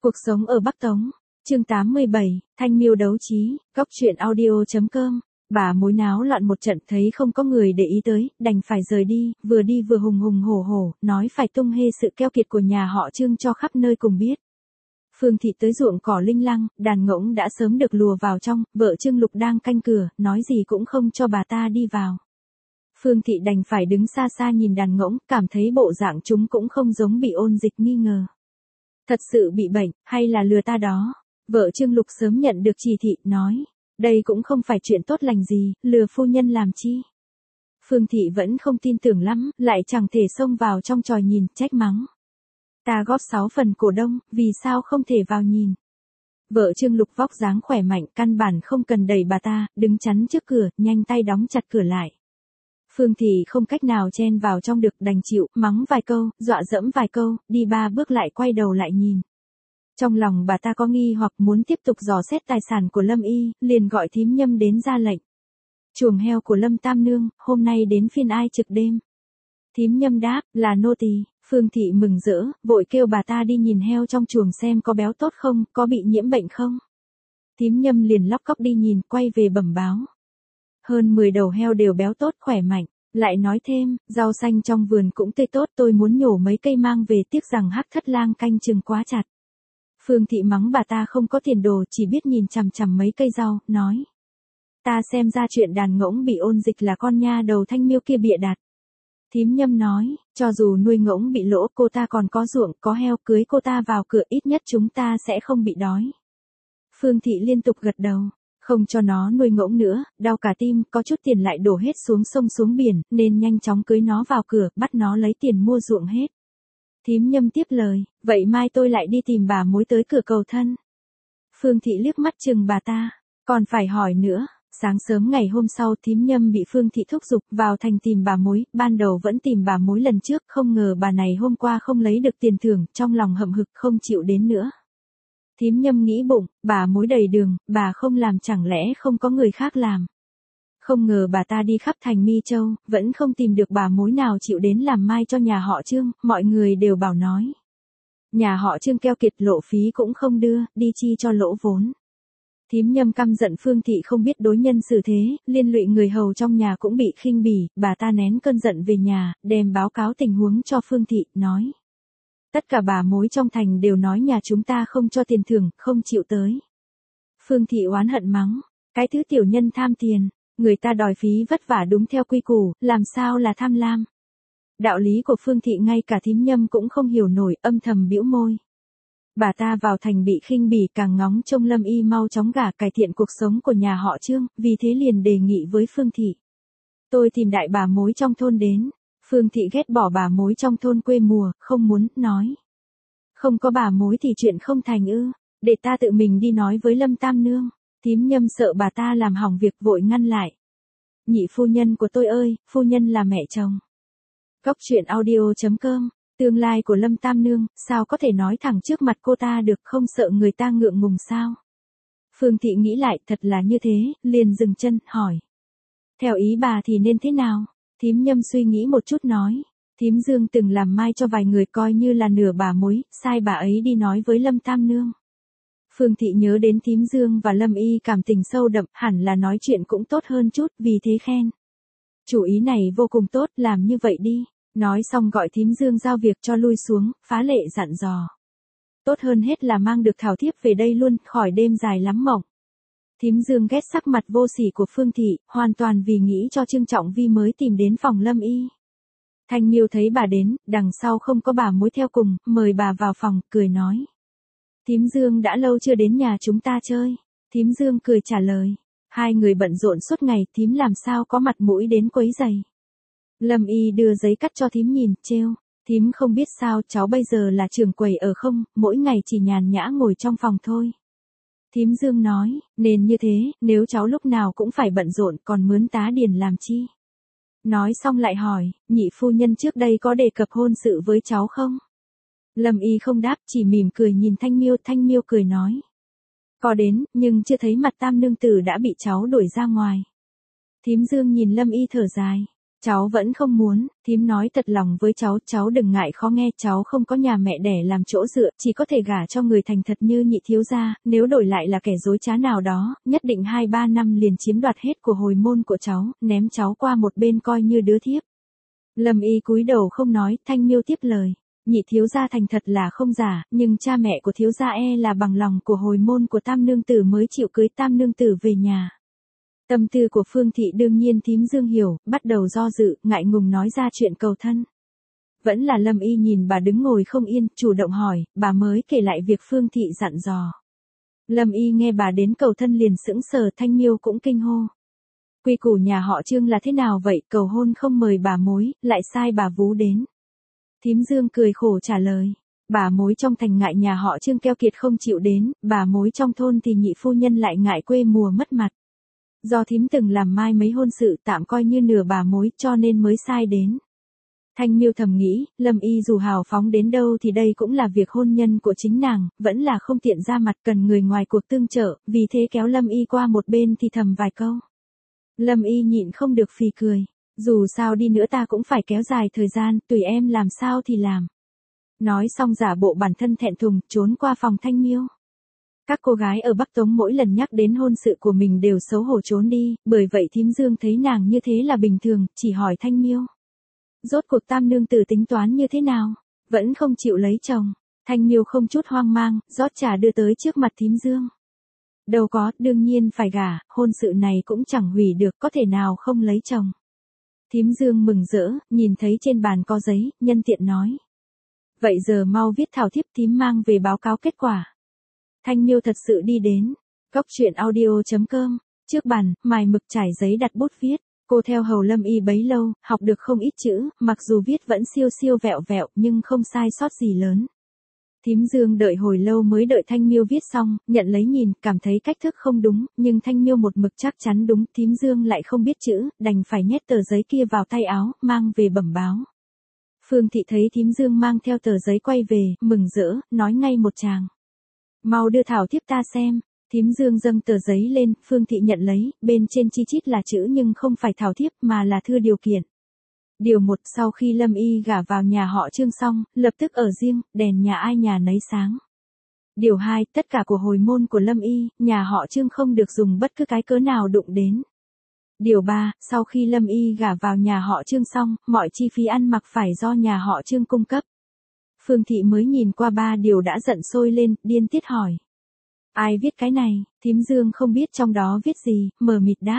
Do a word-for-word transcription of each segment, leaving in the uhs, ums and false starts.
Cuộc sống ở Bắc Tống, chương tám mươi bảy, Thanh Miêu đấu trí, góc truyện audio chấm com. Bà mối náo loạn một trận thấy không có người để ý tới, đành phải rời đi, vừa đi vừa hùng hùng hổ hổ, nói phải tung hê sự keo kiệt của nhà họ Trương cho khắp nơi cùng biết. Phương Thị tới ruộng cỏ linh lăng, đàn ngỗng đã sớm được lùa vào trong, vợ Trương Lục đang canh cửa, nói gì cũng không cho bà ta đi vào. Phương Thị đành phải đứng xa xa nhìn đàn ngỗng, cảm thấy bộ dạng chúng cũng không giống bị ôn dịch nghi ngờ. Thật sự bị bệnh, hay là lừa ta đó? Vợ Trương Lục sớm nhận được chỉ thị, nói, đây cũng không phải chuyện tốt lành gì, lừa phu nhân làm chi? Phương Thị vẫn không tin tưởng lắm, lại chẳng thể xông vào trong tròi nhìn, trách mắng. Ta góp sáu phần cổ đông, vì sao không thể vào nhìn? Vợ Trương Lục vóc dáng khỏe mạnh, căn bản không cần đẩy bà ta, đứng chắn trước cửa, nhanh tay đóng chặt cửa lại. Phương Thị không cách nào chen vào trong được, đành chịu, mắng vài câu, dọa dẫm vài câu, đi ba bước lại quay đầu lại nhìn. Trong lòng bà ta có nghi hoặc muốn tiếp tục dò xét tài sản của Lâm Y, liền gọi thím Nhâm đến ra lệnh. Chuồng heo của Lâm Tam Nương, hôm nay đến phiên ai trực đêm? Thím Nhâm đáp, là nô tỳ. Phương Thị mừng rỡ, vội kêu bà ta đi nhìn heo trong chuồng xem có béo tốt không, có bị nhiễm bệnh không. Thím Nhâm liền lóc cóc đi nhìn, quay về bẩm báo. Hơn mười đầu heo đều béo tốt khỏe mạnh, lại nói thêm, rau xanh trong vườn cũng tươi tốt, tôi muốn nhổ mấy cây mang về, tiếc rằng Hắc Thất Lang canh chừng quá chặt. Phương Thị mắng bà ta không có tiền đồ, chỉ biết nhìn chằm chằm mấy cây rau, nói. Ta xem ra chuyện đàn ngỗng bị ôn dịch là con nha đầu Thanh Miêu kia bịa đặt. Thím Nhâm nói, cho dù nuôi ngỗng bị lỗ, cô ta còn có ruộng, có heo, cưới cô ta vào cửa, ít nhất chúng ta sẽ không bị đói. Phương Thị liên tục gật đầu. Không cho nó nuôi ngỗng nữa, đau cả tim, có chút tiền lại đổ hết xuống sông xuống biển, nên nhanh chóng cưới nó vào cửa, bắt nó lấy tiền mua ruộng hết. Thím Nhâm tiếp lời, vậy mai tôi lại đi tìm bà mối tới cửa cầu thân. Phương Thị liếc mắt chừng bà ta, còn phải hỏi nữa. Sáng sớm ngày hôm sau thím Nhâm bị Phương Thị thúc giục vào thành tìm bà mối, ban đầu vẫn tìm bà mối lần trước, không ngờ bà này hôm qua không lấy được tiền thưởng, trong lòng hậm hực không chịu đến nữa. Thím Nhâm nghĩ bụng, bà mối đầy đường, bà không làm chẳng lẽ không có người khác làm. Không ngờ bà ta đi khắp thành Mi Châu, vẫn không tìm được bà mối nào chịu đến làm mai cho nhà họ Trương, mọi người đều bảo nói. Nhà họ Trương keo kiệt, lộ phí cũng không đưa, đi chi cho lỗ vốn. Thím Nhâm căm giận Phương Thị không biết đối nhân xử thế, liên lụy người hầu trong nhà cũng bị khinh bỉ, bà ta nén cơn giận về nhà, đem báo cáo tình huống cho Phương Thị, nói. Tất cả bà mối trong thành đều nói nhà chúng ta không cho tiền thưởng, không chịu tới. Phương Thị oán hận mắng, cái thứ tiểu nhân tham tiền, người ta đòi phí vất vả đúng theo quy củ, làm sao là tham lam. Đạo lý của Phương Thị ngay cả thím Nhâm cũng không hiểu nổi, âm thầm bĩu môi. Bà ta vào thành bị khinh bỉ, càng ngóng trông Lâm Y mau chóng gả, cải thiện cuộc sống của nhà họ Trương, vì thế liền đề nghị với Phương Thị. Tôi tìm đại bà mối trong thôn đến. Phương Thị ghét bỏ bà mối trong thôn quê mùa, không muốn, nói. Không có bà mối thì chuyện không thành ư, để ta tự mình đi nói với Lâm Tam Nương. Thím Nhâm sợ bà ta làm hỏng việc vội ngăn lại. Nhị phu nhân của tôi ơi, phu nhân là mẹ chồng. Góc truyện audio chấm com, tương lai của Lâm Tam Nương, sao có thể nói thẳng trước mặt cô ta được, không sợ người ta ngượng ngùng sao? Phương Thị nghĩ lại, thật là như thế, liền dừng chân, hỏi. Theo ý bà thì nên thế nào? Thím Nhâm suy nghĩ một chút nói. Thím Dương từng làm mai cho vài người coi như là nửa bà mối, sai bà ấy đi nói với Lâm Tam Nương. Phương Thị nhớ đến thím Dương và Lâm Y cảm tình sâu đậm, hẳn là nói chuyện cũng tốt hơn chút, vì thế khen. Chủ ý này vô cùng tốt, làm như vậy đi. Nói xong gọi thím Dương giao việc cho lui xuống, phá lệ dặn dò. Tốt hơn hết là mang được thảo thiếp về đây luôn, khỏi đêm dài lắm mộng. Thím Dương ghét sắc mặt vô sỉ của Phương Thị, hoàn toàn vì nghĩ cho Trương Trọng Vi mới tìm đến phòng Lâm Y. Thanh Miêu thấy bà đến, đằng sau không có bà mối theo cùng, mời bà vào phòng, cười nói. Thím Dương đã lâu chưa đến nhà chúng ta chơi. Thím Dương cười trả lời. Hai người bận rộn suốt ngày, thím làm sao có mặt mũi đến quấy giày. Lâm Y đưa giấy cắt cho thím nhìn, trêu. Thím không biết sao, cháu bây giờ là trưởng quầy ở không, mỗi ngày chỉ nhàn nhã ngồi trong phòng thôi. Thím Dương nói, nên như thế, nếu cháu lúc nào cũng phải bận rộn, còn mướn tá điền làm chi? Nói xong lại hỏi, nhị phu nhân trước đây có đề cập hôn sự với cháu không? Lâm Y không đáp, chỉ mỉm cười nhìn Thanh Miêu, Thanh Miêu cười nói. Có đến, nhưng chưa thấy mặt Tam Nương tử đã bị cháu đuổi ra ngoài. Thím Dương nhìn Lâm Y thở dài. Cháu vẫn không muốn, thím nói thật lòng với cháu, cháu đừng ngại khó nghe, cháu không có nhà mẹ đẻ làm chỗ dựa, chỉ có thể gả cho người thành thật như nhị thiếu gia, nếu đổi lại là kẻ dối trá nào đó, nhất định hai ba năm liền chiếm đoạt hết của hồi môn của cháu, ném cháu qua một bên coi như đứa thiếp. Lâm Y cúi đầu không nói, Thanh Miêu tiếp lời. Nhị thiếu gia thành thật là không giả, nhưng cha mẹ của thiếu gia e là bằng lòng của hồi môn của tam nương tử mới chịu cưới tam nương tử về nhà. Tâm tư của Phương Thị đương nhiên thím Dương hiểu, bắt đầu do dự, ngại ngùng nói ra chuyện cầu thân. Vẫn là Lâm Y nhìn bà đứng ngồi không yên, chủ động hỏi, bà mới kể lại việc Phương Thị dặn dò. Lâm Y nghe bà đến cầu thân liền sững sờ, Thanh Miêu cũng kinh hô. Quy củ nhà họ Trương là thế nào vậy, cầu hôn không mời bà mối, lại sai bà vú đến. Thím Dương cười khổ trả lời. Bà mối trong thành ngại nhà họ Trương keo kiệt không chịu đến, bà mối trong thôn thì nhị phu nhân lại ngại quê mùa mất mặt. Do thím từng làm mai mấy hôn sự tạm coi như nửa bà mối cho nên mới sai đến. Thanh Miêu thầm nghĩ, Lâm Y dù hào phóng đến đâu thì đây cũng là việc hôn nhân của chính nàng, vẫn là không tiện ra mặt cần người ngoài cuộc tương trợ, vì thế kéo Lâm Y qua một bên thì thầm vài câu. Lâm Y nhịn không được phì cười. Dù sao đi nữa ta cũng phải kéo dài thời gian, tùy em làm sao thì làm. Nói xong giả bộ bản thân thẹn thùng, trốn qua phòng Thanh Miêu. Các cô gái ở Bắc Tống mỗi lần nhắc đến hôn sự của mình đều xấu hổ trốn đi, bởi vậy thím Dương thấy nàng như thế là bình thường, chỉ hỏi Thanh Miêu. Rốt cuộc tam nương tử tính toán như thế nào? Vẫn không chịu lấy chồng. Thanh Miêu không chút hoang mang, rót trà đưa tới trước mặt thím Dương. Đâu có, đương nhiên phải gả, hôn sự này cũng chẳng hủy được, có thể nào không lấy chồng. Thím Dương mừng rỡ, nhìn thấy trên bàn có giấy, nhân tiện nói. Vậy giờ mau viết thảo thiếp thím mang về báo cáo kết quả. Thanh Miêu thật sự đi đến. Góc truyện audio chấm com. Trước bàn, mài mực trải giấy đặt bút viết. Cô theo hầu Lâm Y bấy lâu, học được không ít chữ, mặc dù viết vẫn siêu siêu vẹo vẹo, nhưng không sai sót gì lớn. Thím Dương đợi hồi lâu mới đợi Thanh Miêu viết xong, nhận lấy nhìn, cảm thấy cách thức không đúng, nhưng Thanh Miêu một mực chắc chắn đúng, thím Dương lại không biết chữ, đành phải nhét tờ giấy kia vào tay áo, mang về bẩm báo. Phương Thị thấy thím Dương mang theo tờ giấy quay về, mừng rỡ, nói ngay một tràng. Mau đưa thảo thiếp ta xem. Thím Dương dâng tờ giấy lên, Phương Thị nhận lấy, bên trên chi chít là chữ nhưng không phải thảo thiếp mà là thư điều kiện. Điều một, sau khi Lâm Y gả vào nhà họ Trương xong, lập tức ở riêng, đèn nhà ai nhà nấy sáng. Điều hai, tất cả của hồi môn của Lâm Y, nhà họ Trương không được dùng bất cứ cái cớ nào đụng đến. Điều ba, sau khi Lâm Y gả vào nhà họ Trương xong, mọi chi phí ăn mặc phải do nhà họ Trương cung cấp. Phương Thị mới nhìn qua ba điều đã giận sôi lên, điên tiết hỏi. Ai viết cái này? Thím Dương không biết trong đó viết gì, mờ mịt đáp.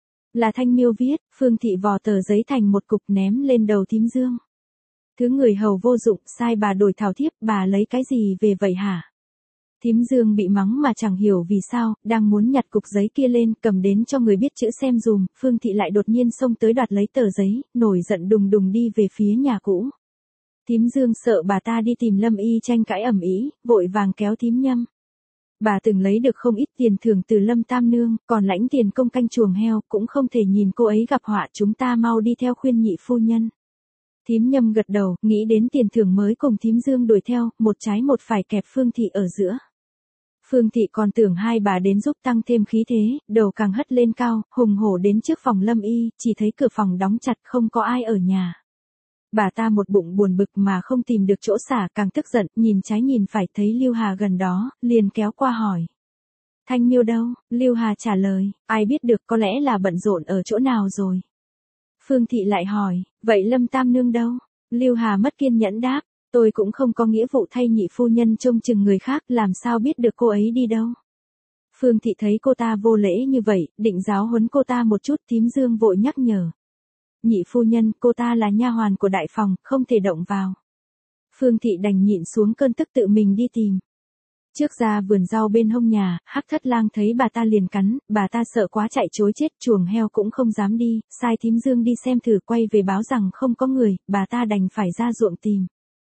Là Thanh Miêu viết. Phương Thị vò tờ giấy thành một cục ném lên đầu thím Dương. Thứ người hầu vô dụng, sai bà đổi thảo thiếp, bà lấy cái gì về vậy hả? Thím Dương bị mắng mà chẳng hiểu vì sao, đang muốn nhặt cục giấy kia lên, cầm đến cho người biết chữ xem dùm, Phương Thị lại đột nhiên xông tới đoạt lấy tờ giấy, nổi giận đùng đùng đi về phía nhà cũ. Thím Dương sợ bà ta đi tìm Lâm Y tranh cãi ầm ĩ, vội vàng kéo thím Nhâm. Bà từng lấy được không ít tiền thưởng từ Lâm Tam Nương, còn lãnh tiền công canh chuồng heo, cũng không thể nhìn cô ấy gặp họa, chúng ta mau đi theo khuyên nhị phu nhân. Thím Nhâm gật đầu, nghĩ đến tiền thưởng mới cùng thím Dương đuổi theo, một trái một phải kẹp Phương Thị ở giữa. Phương Thị còn tưởng hai bà đến giúp tăng thêm khí thế, đầu càng hất lên cao, hùng hổ đến trước phòng Lâm Y, chỉ thấy cửa phòng đóng chặt không có ai ở nhà. Bà ta một bụng buồn bực mà không tìm được chỗ xả, càng tức giận, nhìn trái nhìn phải thấy Lưu Hà gần đó, liền kéo qua hỏi. Thanh Miêu đâu? Lưu Hà trả lời, ai biết được, có lẽ là bận rộn ở chỗ nào rồi. Phương Thị lại hỏi, vậy Lâm Tam Nương đâu? Lưu Hà mất kiên nhẫn đáp, tôi cũng không có nghĩa vụ thay nhị phu nhân trông chừng người khác, làm sao biết được cô ấy đi đâu. Phương Thị thấy cô ta vô lễ như vậy, định giáo huấn cô ta một chút, thím Dương vội nhắc nhở. Nhị phu nhân, cô ta là nha hoàn của đại phòng, không thể động vào. Phương Thị đành nhịn xuống cơn tức tự mình đi tìm. Trước ra vườn rau bên hông nhà, Hắc Thất Lang thấy bà ta liền cắn, bà ta sợ quá chạy chối chết, chuồng heo cũng không dám đi, sai thím Dương đi xem thử, quay về báo rằng không có người, bà ta đành phải ra ruộng tìm.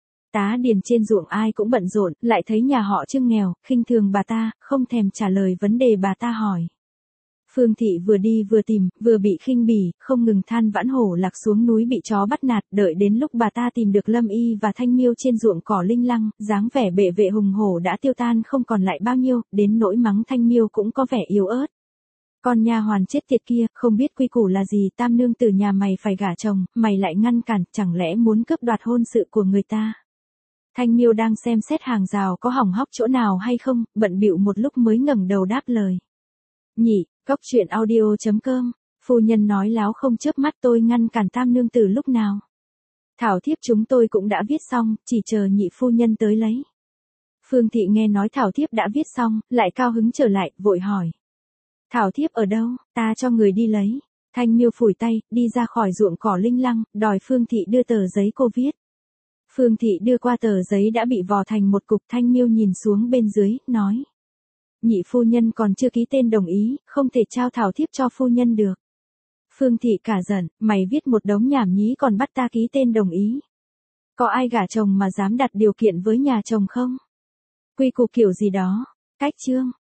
Tá điền trên ruộng ai cũng bận rộn, lại thấy nhà họ Trương nghèo, khinh thường bà ta, không thèm trả lời vấn đề bà ta hỏi. Phương Thị vừa đi vừa tìm, vừa bị khinh bỉ, không ngừng than vãn hổ lạc xuống núi bị chó bắt nạt, đợi đến lúc bà ta tìm được Lâm Y và Thanh Miêu trên ruộng cỏ linh lăng, dáng vẻ bệ vệ hùng hổ đã tiêu tan không còn lại bao nhiêu, đến nỗi mắng Thanh Miêu cũng có vẻ yếu ớt. Con nha hoàn chết tiệt kia, không biết quy củ là gì, tam nương tử nhà mày phải gả chồng, mày lại ngăn cản, chẳng lẽ muốn cướp đoạt hôn sự của người ta. Thanh Miêu đang xem xét hàng rào có hỏng hóc chỗ nào hay không, bận bịu một lúc mới ngẩng đầu đáp lời. Nhị, góc chuyện audio chấm com, phu nhân nói láo không chớp mắt, tôi ngăn cản tam nương tử lúc nào. Thảo thiếp chúng tôi cũng đã viết xong, chỉ chờ nhị phu nhân tới lấy. Phương Thị nghe nói thảo thiếp đã viết xong, lại cao hứng trở lại, vội hỏi. Thảo thiếp ở đâu, ta cho người đi lấy. Thanh Miêu phủi tay, đi ra khỏi ruộng cỏ linh lăng, đòi Phương Thị đưa tờ giấy cô viết. Phương Thị đưa qua tờ giấy đã bị vò thành một cục. Thanh Miêu nhìn xuống bên dưới, nói. Nhị phu nhân còn chưa ký tên đồng ý, không thể trao thảo thiếp cho phu nhân được. Phương Thị cả giận, mày viết một đống nhảm nhí còn bắt ta ký tên đồng ý. Có ai gả chồng mà dám đặt điều kiện với nhà chồng không? Quy củ kiểu gì đó. Cách chương.